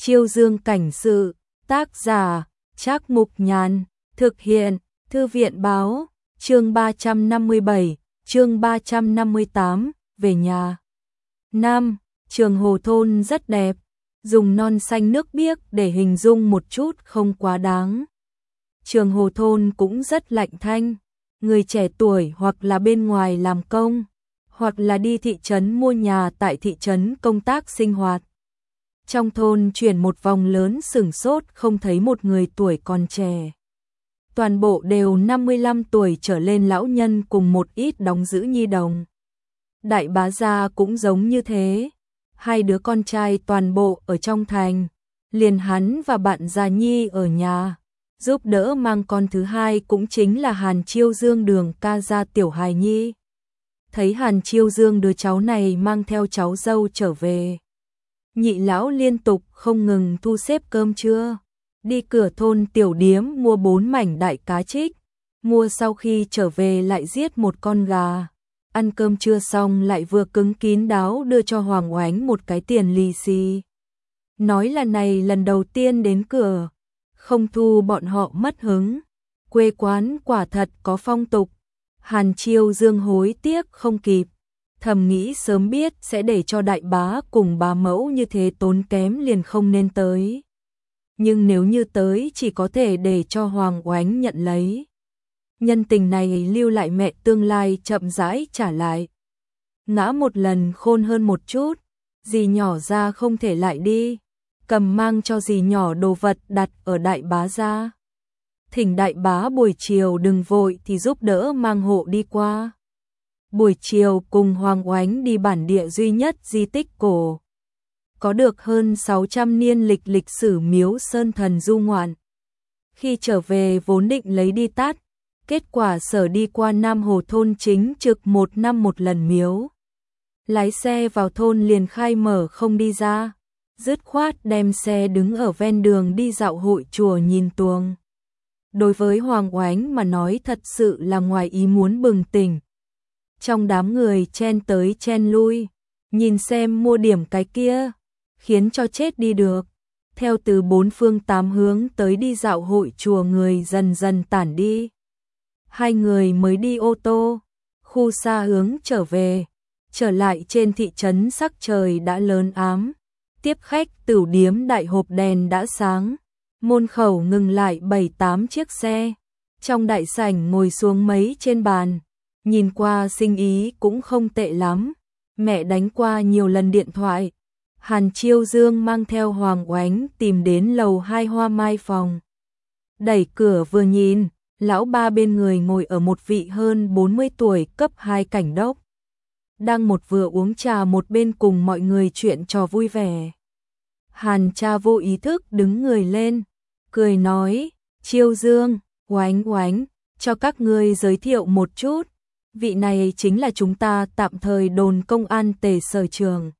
Chiêu Dương cảnh sự, tác giả, Trác Mục Nhàn, thực hiện, Thư viện báo, chương 357, chương 358, về nhà. Nam, Trường Hồ thôn rất đẹp, dùng non xanh nước biếc để hình dung một chút không quá đáng. Trường Hồ thôn cũng rất lạnh thanh, người trẻ tuổi hoặc là bên ngoài làm công, hoặc là đi thị trấn mua nhà tại thị trấn công tác sinh hoạt. Trong thôn chuyển một vòng lớn sửng sốt không thấy một người tuổi còn trẻ. Toàn bộ đều 55 tuổi trở lên lão nhân cùng một ít đóng giữ nhi đồng. Đại bá gia cũng giống như thế. Hai đứa con trai toàn bộ ở trong thành. Liền hắn và bạn già nhi ở nhà. Giúp đỡ mang con thứ hai cũng chính là Hàn Chiêu Dương Đường ca gia tiểu hài nhi. Thấy Hàn Chiêu Dương đứa cháu này mang theo cháu dâu trở về. Nhị lão liên tục không ngừng thu xếp cơm trưa. Đi cửa thôn tiểu điếm mua 4 mảnh đại cá trích. Mua sau khi trở về lại giết một con gà. Ăn cơm trưa xong lại vừa cứng kín đáo đưa cho Hoàng Oánh một cái tiền lì xì. Nói là này lần đầu tiên đến cửa. Không thu bọn họ mất hứng. Quê quán quả thật có phong tục. Hàn Chiêu Dương hối tiếc không kịp. Thầm nghĩ sớm biết sẽ để cho đại bá cùng bá mẫu như thế tốn kém liền không nên tới. Nhưng nếu như tới chỉ có thể để cho Hoàng Oánh nhận lấy. Nhân tình này lưu lại mẹ tương lai chậm rãi trả lại. Ngã một lần khôn hơn một chút, dì nhỏ ra không thể lại đi. Cầm mang cho dì nhỏ đồ vật đặt ở đại bá ra. Thỉnh đại bá buổi chiều đừng vội thì giúp đỡ mang hộ đi qua. Buổi chiều cùng Hoàng Oánh đi bản địa duy nhất di tích cổ. Có được hơn 600 niên lịch sử miếu Sơn Thần du ngoạn. Khi trở về vốn định lấy đi tát, kết quả sở đi qua Nam Hồ thôn chính trực 1 năm một lần miếu. Lái xe vào thôn liền khai mở không đi ra, dứt khoát đem xe đứng ở ven đường đi dạo hội chùa nhìn tuồng. Đối với Hoàng Oánh mà nói thật sự là ngoài ý muốn bừng tỉnh. Trong đám người chen tới chen lui, nhìn xem mua điểm cái kia, khiến cho chết đi được. Theo từ 4 phương 8 hướng tới đi dạo hội chùa người dần dần tản đi. Hai người mới đi ô tô, khu xa hướng trở về, trở lại trên thị trấn sắc trời đã lớn ám. Tiếp khách tửu điếm đại hộp đèn đã sáng, môn khẩu ngừng lại 7-8 chiếc xe. Trong đại sảnh ngồi xuống mấy trên bàn, nhìn qua sinh ý cũng không tệ lắm. Mẹ đánh qua nhiều lần điện thoại. Hàn Chiêu Dương mang theo Hoàng Oánh tìm đến lầu 2 Hoa Mai phòng. Đẩy cửa vừa nhìn, lão ba bên người ngồi ở một vị hơn 40 tuổi cấp 2 cảnh đốc. Đang một vừa uống trà một bên cùng mọi người chuyện trò vui vẻ. Hàn cha vô ý thức đứng người lên, cười nói, Chiêu Dương, Oánh Oánh, cho các ngươi giới thiệu một chút. Vị này chính là chúng ta tạm thời đồn công an Tề Sở Trường.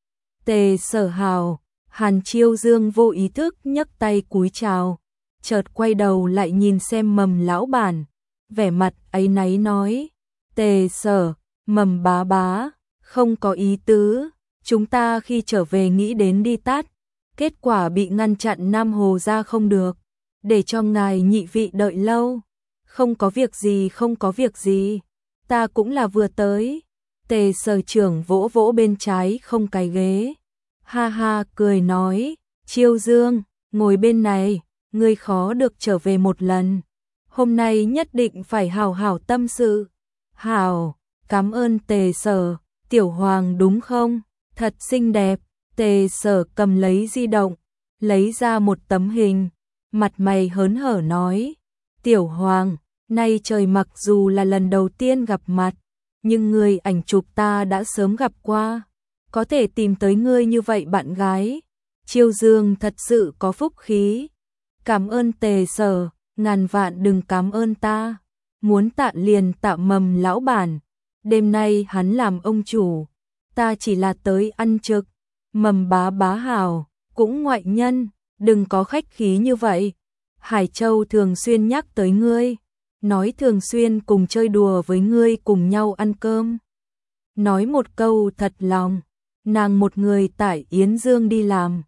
Tề Sở Hào. Hàn Chiêu Dương vô ý thức nhấc tay cúi chào, chợt quay đầu lại nhìn xem Mầm lão bản, vẻ mặt áy náy nói, Tề Sở, Mầm bá bá, không có ý tứ, chúng ta khi trở về nghĩ đến đi tát, kết quả bị ngăn chặn Nam Hồ ra không được, để cho ngài nhị vị đợi lâu. Không có việc gì, không có việc gì, ta cũng là vừa tới. Tề Sở trưởng vỗ vỗ bên trái không cái ghế, ha ha cười nói, Chiêu Dương, ngồi bên này, ngươi khó được trở về một lần, hôm nay nhất định phải hào hào tâm sự. Hào, cảm ơn Tề Sở, Tiểu Hoàng đúng không, thật xinh đẹp. Tề Sở cầm lấy di động, lấy ra một tấm hình, mặt mày hớn hở nói, Tiểu Hoàng, nay trời mặc dù là lần đầu tiên gặp mặt, nhưng người ảnh chụp ta đã sớm gặp qua, có thể tìm tới ngươi như vậy bạn gái. Chiêu Dương thật sự có phúc khí. Cảm ơn Tề Sở, ngàn vạn đừng cảm ơn ta. Muốn tạ liền tạ Mầm lão bản. Đêm nay hắn làm ông chủ, ta chỉ là tới ăn trực. Mầm bá bá hào, cũng ngoại nhân, đừng có khách khí như vậy. Hải Châu thường xuyên nhắc tới ngươi, nói thường xuyên cùng chơi đùa với ngươi cùng nhau ăn cơm. Nói một câu thật lòng, nàng một người tại Yến Dương đi làm,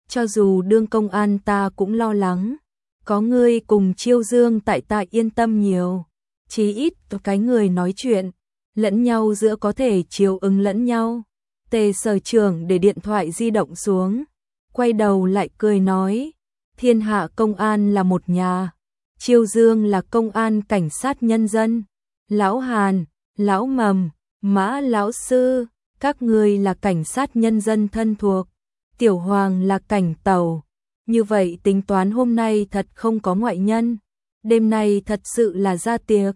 cho dù đương công an ta cũng lo lắng. Có ngươi cùng Chiêu Dương tại ta yên tâm nhiều. Chí ít cái người nói chuyện, lẫn nhau giữa có thể chiều ứng lẫn nhau. Tề Sở Trưởng để điện thoại di động xuống, quay đầu lại cười nói, thiên hạ công an là một nhà, Chiêu Dương là công an cảnh sát nhân dân, Lão Hàn, Lão Mầm, Mã Lão Sư, các ngươi là cảnh sát nhân dân thân thuộc, Tiểu Hoàng là cảnh tàu. Như vậy tính toán hôm nay thật không có ngoại nhân, đêm nay thật sự là ra tiệc.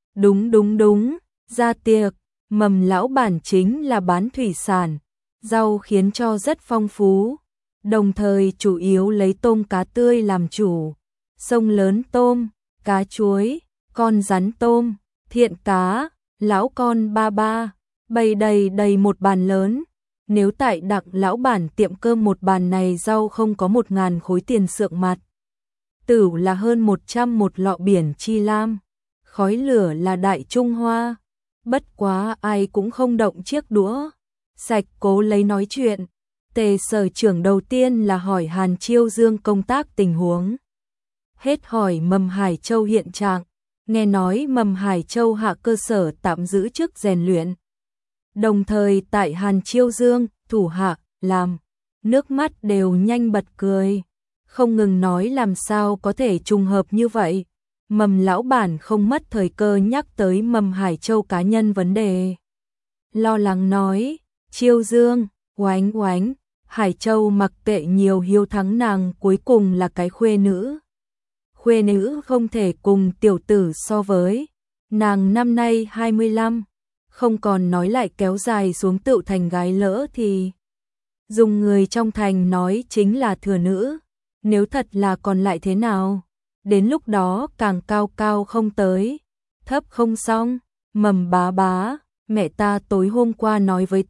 Đúng, ra tiệc. Mầm lão bản chính là bán thủy sản, rau khiến cho rất phong phú, đồng thời chủ yếu lấy tôm cá tươi làm chủ, sông lớn tôm, cá chuối, con rắn tôm, thiện cá, lão con ba ba, bày đầy một bàn lớn. Nếu tại Đặng lão bản tiệm cơm một bàn này rau không có 1.000 khối tiền sượng mặt, tử là hơn 100 một lọ biển chi lam, khói lửa là đại Trung Hoa. Bất quá ai cũng không động chiếc đũa sạch cố lấy nói chuyện. Tề Sở Trưởng đầu tiên là hỏi Hàn Chiêu Dương công tác tình huống, hết hỏi Mầm Hải Châu hiện trạng, nghe nói Mầm Hải Châu hạ cơ sở tạm giữ chức rèn luyện, đồng thời tại Hàn Chiêu Dương thủ hạ làm, nước mắt đều nhanh bật cười, không ngừng nói làm sao có thể trùng hợp như vậy. Mầm lão bản không mất thời cơ nhắc tới Mầm Hải Châu cá nhân vấn đề. Lo lắng nói, Chiêu Dương, oánh, Hải Châu mặc kệ nhiều hiếu thắng nàng cuối cùng là cái khuê nữ. Khuê nữ không thể cùng tiểu tử so với. Nàng năm nay 25, không còn nói lại kéo dài xuống tựu thành gái lỡ thì. Dùng người trong thành nói chính là thừa nữ, nếu thật là còn lại thế nào? Đến lúc đó càng cao không tới, thấp không xong. Mầm bá, mẹ ta tối hôm qua nói với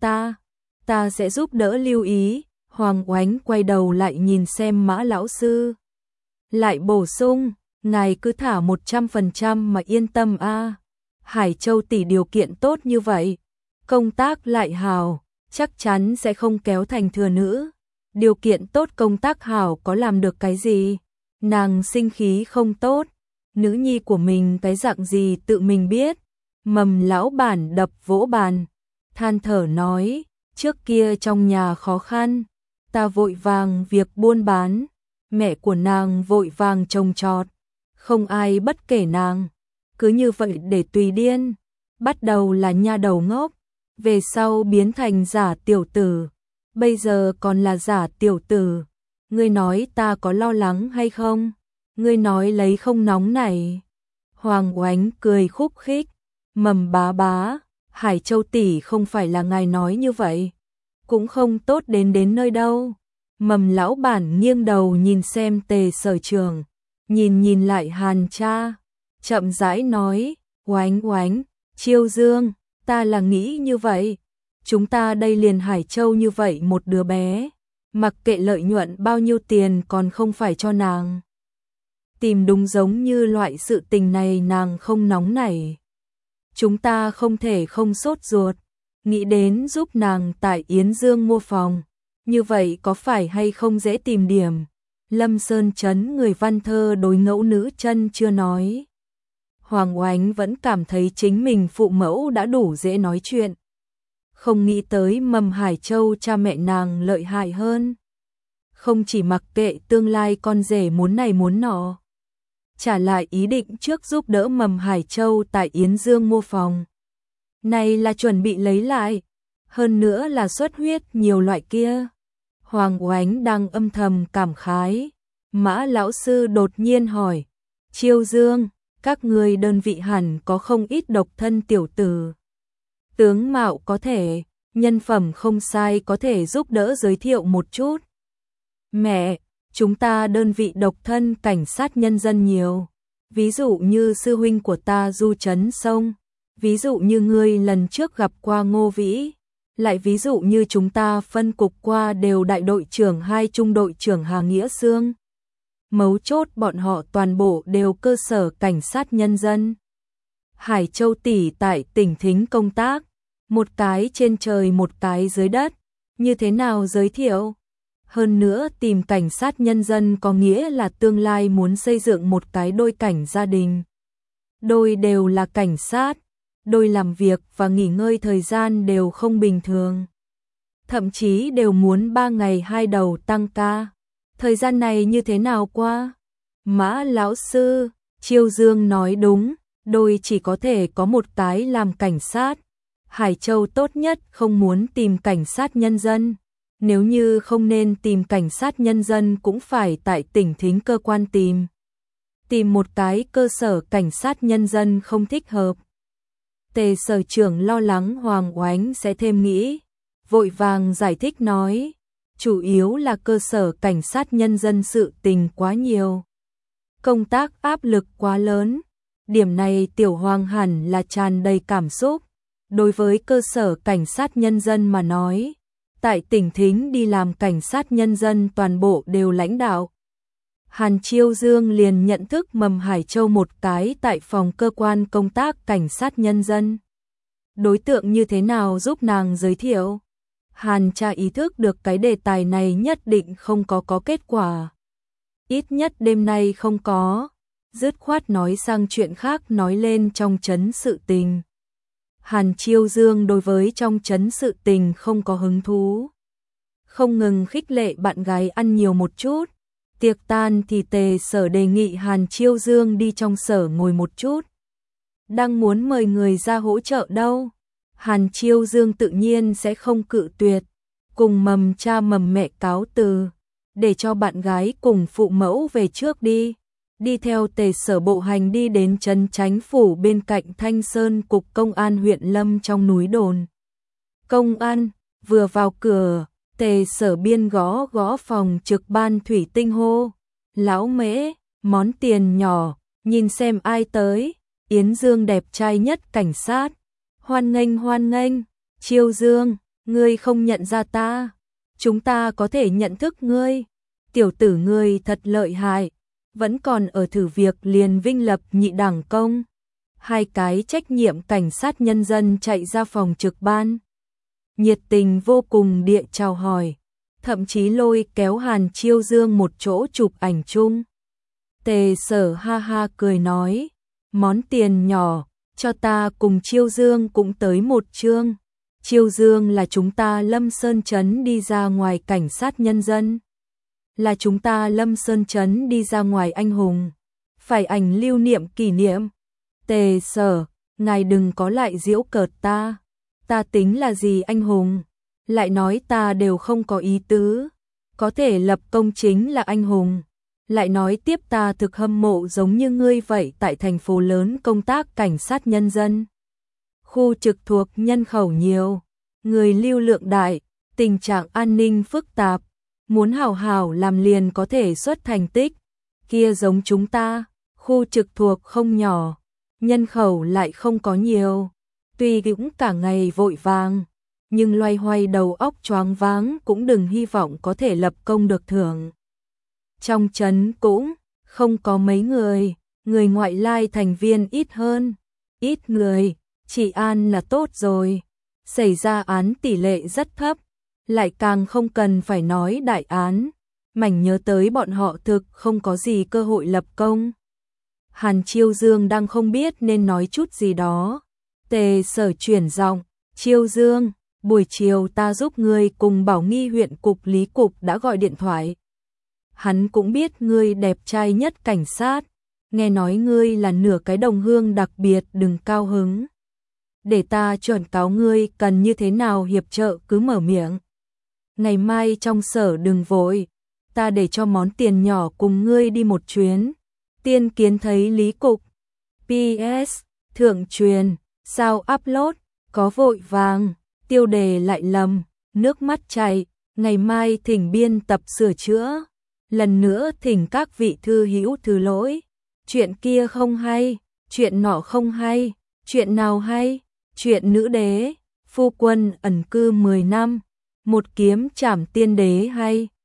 ta sẽ giúp đỡ lưu ý. Hoàng Oánh quay đầu lại nhìn xem Mã lão sư, lại bổ sung, ngài cứ thả 100% mà yên tâm a. Hải Châu tỷ điều kiện tốt như vậy, công tác lại hào, chắc chắn sẽ không kéo thành thừa nữ. Điều kiện tốt công tác hảo có làm được cái gì? Nàng sinh khí không tốt, nữ nhi của mình cái dạng gì tự mình biết. Mầm lão bản đập vỗ bàn, than thở nói, trước kia trong nhà khó khăn, ta vội vàng việc buôn bán, mẹ của nàng vội vàng trồng trọt, không ai bất kể nàng, cứ như vậy để tùy điên, bắt đầu là nha đầu ngốc, về sau biến thành giả tiểu tử, bây giờ còn là giả tiểu tử. Ngươi nói ta có lo lắng hay không? Ngươi nói lấy không nóng này. Hoàng Oánh cười khúc khích, Mầm bá, Hải Châu tỷ không phải là ngài nói như vậy, cũng không tốt đến nơi đâu. Mầm lão bản nghiêng đầu nhìn xem Tề Sở Trưởng, nhìn lại Hàn cha, chậm rãi nói, Oánh, Chiêu Dương, ta là nghĩ như vậy, chúng ta đây liền Hải Châu như vậy một đứa bé, mặc kệ lợi nhuận bao nhiêu tiền còn không phải cho nàng. Tìm đúng giống như loại sự tình này nàng không nóng nảy. Chúng ta không thể không sốt ruột, nghĩ đến giúp nàng tại Yến Dương mua phòng, như vậy có phải hay không dễ tìm điểm. Lâm Sơn Trấn người văn thơ đối ngẫu nữ chân chưa nói. Hoàng Oánh vẫn cảm thấy chính mình phụ mẫu đã đủ dễ nói chuyện. Không nghĩ tới Mầm Hải Châu cha mẹ nàng lợi hại hơn. Không chỉ mặc kệ tương lai con rể muốn này muốn nọ, trả lại ý định trước giúp đỡ Mầm Hải Châu tại Yến Dương mua phòng. Này là chuẩn bị lấy lại, hơn nữa là xuất huyết nhiều loại kia. Hoàng Oánh đang âm thầm cảm khái. Mã lão sư đột nhiên hỏi, Chiêu Dương, các người đơn vị hẳn có không ít độc thân tiểu tử. Tướng mạo có thể, nhân phẩm không sai, có thể giúp đỡ giới thiệu một chút. Mẹ, chúng ta đơn vị độc thân cảnh sát nhân dân nhiều. Ví dụ như sư huynh của ta Du Trấn Sông, ví dụ như ngươi lần trước gặp qua Ngô Vĩ, lại ví dụ như chúng ta phân cục qua đều đại đội trưởng 2 trung đội trưởng Hà Nghĩa Sương. Mấu chốt bọn họ toàn bộ đều cơ sở cảnh sát nhân dân. Hải Châu tỷ tại tỉnh Thính công tác, một cái trên trời một cái dưới đất, như thế nào giới thiệu? Hơn nữa tìm cảnh sát nhân dân có nghĩa là tương lai muốn xây dựng một cái đôi cảnh gia đình. Đôi đều là cảnh sát, đôi làm việc và nghỉ ngơi thời gian đều không bình thường. Thậm chí đều muốn 3 ngày 2 đầu tăng ca. Thời gian này như thế nào qua? Mã lão sư, Chiêu Dương nói đúng, đôi chỉ có thể có một cái làm cảnh sát. Hải Châu tốt nhất không muốn tìm cảnh sát nhân dân. Nếu như không nên tìm cảnh sát nhân dân cũng phải tại tỉnh thính cơ quan tìm. Tìm một cái cơ sở cảnh sát nhân dân không thích hợp. Tề sở trưởng lo lắng Hoàng Oánh sẽ thêm nghĩ. Vội vàng giải thích nói. Chủ yếu là cơ sở cảnh sát nhân dân sự tình quá nhiều. Công tác áp lực quá lớn. Điểm này Tiểu Hoàng hẳn là tràn đầy cảm xúc. Đối với cơ sở cảnh sát nhân dân mà nói, tại tỉnh thính đi làm cảnh sát nhân dân toàn bộ đều lãnh đạo. Hàn Chiêu Dương liền nhận thức mầm Hải Châu một cái tại phòng cơ quan công tác cảnh sát nhân dân. Đối tượng như thế nào giúp nàng giới thiệu? Hàn cha ý thức được cái đề tài này nhất định không có kết quả. Ít nhất đêm nay không có. Dứt khoát nói sang chuyện khác, nói lên trong trấn sự tình. Hàn Chiêu Dương đối với trong trấn sự tình không có hứng thú. Không ngừng khích lệ bạn gái ăn nhiều một chút. Tiệc tan thì Tề Sở đề nghị Hàn Chiêu Dương đi trong sở ngồi một chút. Đang muốn mời người ra hỗ trợ đâu. Hàn Chiêu Dương tự nhiên sẽ không cự tuyệt. Cùng mầm cha mầm mẹ cáo từ. Để cho bạn gái cùng phụ mẫu về trước đi. Đi theo Tề Sở bộ hành đi đến trấn Chánh phủ bên cạnh Thanh Sơn cục công an huyện Lâm trong núi đồn. Công an, vừa vào cửa, Tề Sở biên gõ gõ phòng trực ban thủy tinh hô. Lão Mễ, món tiền nhỏ, nhìn xem ai tới. Yến Dương đẹp trai nhất cảnh sát. Hoan nghênh, Chiêu Dương, ngươi không nhận ra ta. Chúng ta có thể nhận thức ngươi. Tiểu tử ngươi thật lợi hại. Vẫn còn ở thử việc liền vinh lập nhị đẳng công. Hai cái trách nhiệm cảnh sát nhân dân chạy ra phòng trực ban. Nhiệt tình vô cùng địa chào hỏi. Thậm chí lôi kéo Hàn Chiêu Dương một chỗ chụp ảnh chung. Tề Sở ha ha cười nói. Món tiền nhỏ, cho ta cùng Chiêu Dương cũng tới một chương. Chiêu Dương là chúng ta Lâm Sơn Trấn đi ra ngoài cảnh sát nhân dân. Là chúng ta Lâm Sơn Trấn đi ra ngoài anh hùng. Phải ảnh lưu niệm kỷ niệm. Tề Sở, ngài đừng có lại giễu cợt ta. Ta tính là gì anh hùng? Lại nói ta đều không có ý tứ. Có thể lập công chính là anh hùng. Lại nói tiếp ta thực hâm mộ giống như ngươi vậy tại thành phố lớn công tác cảnh sát nhân dân. Khu trực thuộc nhân khẩu nhiều. Người lưu lượng đại, tình trạng an ninh phức tạp. Muốn hảo hảo làm liền có thể xuất thành tích. Kia giống chúng ta, khu trực thuộc không nhỏ, nhân khẩu lại không có nhiều. Tuy cũng cả ngày vội vàng, nhưng loay hoay đầu óc choáng váng cũng đừng hy vọng có thể lập công được thưởng. Trong trấn cũng không có mấy người, người ngoại lai thành viên ít hơn, ít người, trị an là tốt rồi. Xảy ra án tỷ lệ rất thấp. Lại càng không cần phải nói đại án, mảnh nhớ tới bọn họ thực không có gì cơ hội lập công. Hàn Chiêu Dương đang không biết nên nói chút gì đó. Tề Sở chuyển giọng, Chiêu Dương, buổi chiều ta giúp ngươi cùng Bảo Nghi huyện cục lý cục đã gọi điện thoại. Hắn cũng biết ngươi đẹp trai nhất cảnh sát, nghe nói ngươi là nửa cái đồng hương đặc biệt, đừng cao hứng. Để ta chuẩn cáo ngươi cần như thế nào hiệp trợ cứ mở miệng. Ngày mai trong sở đừng vội, ta để cho món tiền nhỏ cùng ngươi đi một chuyến. Tiên kiến thấy lý cục. PS, thượng truyền, sao upload, có vội vàng, tiêu đề lại lầm, nước mắt chảy, ngày mai thỉnh biên tập sửa chữa. Lần nữa thỉnh các vị thư hữu thứ lỗi. Chuyện kia không hay, chuyện nọ không hay, chuyện nào hay, chuyện nữ đế, phu quân ẩn cư 10 năm. Một kiếm trảm tiên đế hay.